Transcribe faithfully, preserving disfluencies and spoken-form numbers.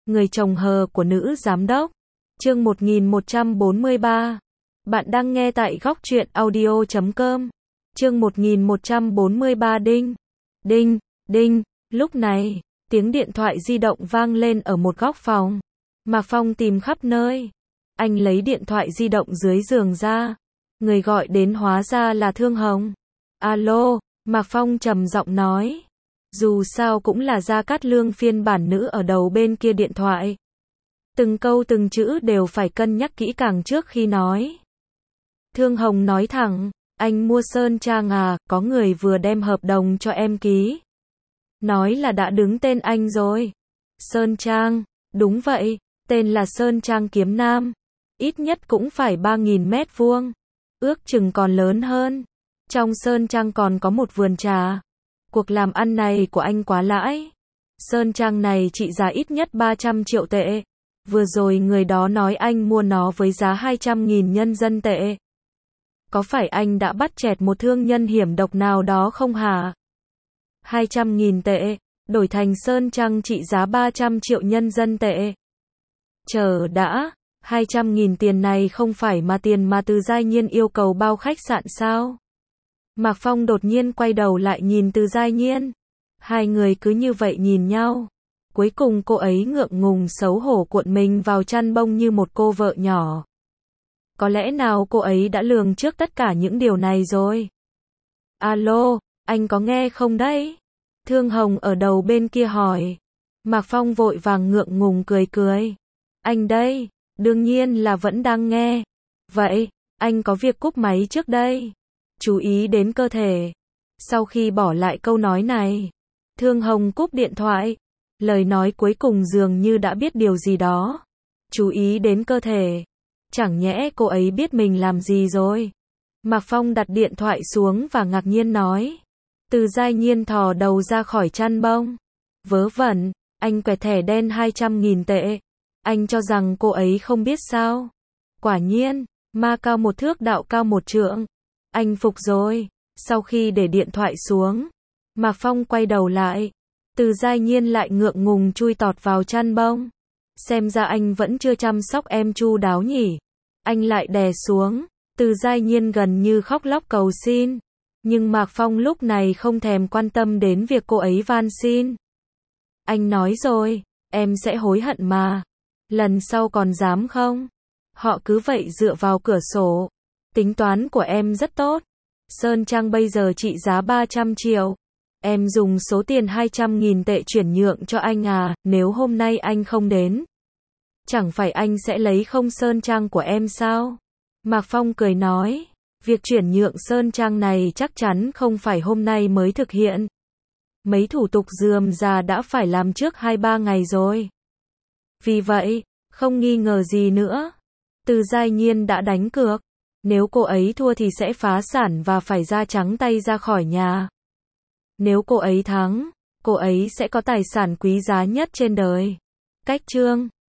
Người chồng hờ của nữ giám đốc. Chương một nghìn một trăm bốn mươi ba. Bạn đang nghe tại góc truyện audio chấm com. Chương một nghìn một trăm bốn mươi ba. Đinh, đinh, đinh. Lúc này, tiếng điện thoại di động vang lên ở một góc phòng. Mạc Phong tìm khắp nơi. Anh lấy điện thoại di động dưới giường ra. Người gọi đến hóa ra là Thương Hồng. Alo, Mạc Phong trầm giọng nói. Dù sao cũng là Gia Cát Lương phiên bản nữ ở đầu bên kia điện thoại. Từng câu từng chữ đều phải cân nhắc kỹ càng trước khi nói. Thương Hồng nói thẳng, anh mua Sơn Trang à, có người vừa đem hợp đồng cho em ký. Nói là đã đứng tên anh rồi. Sơn Trang, đúng vậy, tên là Sơn Trang Kiếm Nam. Ít nhất cũng phải ba nghìn mét vuông. Ước chừng còn lớn hơn. Trong Sơn Trang còn có một vườn trà. Cuộc làm ăn này của anh quá lãi. Sơn Trang này trị giá ít nhất ba trăm triệu tệ. Vừa rồi người đó nói anh mua nó với giá hai trăm nghìn nhân dân tệ. Có phải anh đã bắt chẹt một thương nhân hiểm độc nào đó không hả? hai trăm nghìn tệ, đổi thành Sơn Trang trị giá ba trăm triệu nhân dân tệ. Chờ đã, hai trăm nghìn tiền này không phải mà tiền mà Từ Giai Nhiên yêu cầu bao khách sạn sao? Mạc Phong đột nhiên quay đầu lại nhìn Từ Giai Nhiên. Hai người cứ như vậy nhìn nhau. Cuối cùng cô ấy ngượng ngùng xấu hổ cuộn mình vào chăn bông như một cô vợ nhỏ. Có lẽ nào cô ấy đã lường trước tất cả những điều này rồi? Alo, anh có nghe không đấy? Thương Hồng ở đầu bên kia hỏi. Mạc Phong vội vàng ngượng ngùng cười cười. Anh đây, đương nhiên là vẫn đang nghe. Vậy, anh có việc cúp máy trước đây. Chú ý đến cơ thể. Sau khi bỏ lại câu nói này, Thương Hồng cúp điện thoại. Lời nói cuối cùng dường như đã biết điều gì đó. Chú ý đến cơ thể. Chẳng nhẽ cô ấy biết mình làm gì rồi? Mạc Phong đặt điện thoại xuống và ngạc nhiên nói. Từ Giai Nhiên thò đầu ra khỏi chăn bông. Vớ vẩn, anh quẹt thẻ đen hai trăm nghìn tệ. Anh cho rằng cô ấy không biết sao? Quả nhiên, ma cao một thước đạo cao một trượng. Anh phục rồi. Sau khi để điện thoại xuống, Mạc Phong quay đầu lại. Từ Giai Nhiên lại ngượng ngùng chui tọt vào chăn bông. Xem ra anh vẫn chưa chăm sóc em chu đáo nhỉ. Anh lại đè xuống. Từ Giai Nhiên gần như khóc lóc cầu xin. Nhưng Mạc Phong lúc này không thèm quan tâm đến việc cô ấy van xin. Anh nói rồi, em sẽ hối hận mà. Lần sau còn dám không? Họ cứ vậy dựa vào cửa sổ. Tính toán của em rất tốt. Sơn Trang bây giờ trị giá ba trăm triệu. Em dùng số tiền hai trăm nghìn tệ chuyển nhượng cho anh à, nếu hôm nay anh không đến. Chẳng phải anh sẽ lấy không Sơn Trang của em sao? Mạc Phong cười nói, việc chuyển nhượng Sơn Trang này chắc chắn không phải hôm nay mới thực hiện. Mấy thủ tục rườm rà đã phải làm trước hai ba ngày rồi. Vì vậy, không nghi ngờ gì nữa. Từ Giai Nhiên đã đánh cược. Nếu cô ấy thua thì sẽ phá sản và phải ra trắng tay ra khỏi nhà. Nếu cô ấy thắng, cô ấy sẽ có tài sản quý giá nhất trên đời. Cách chương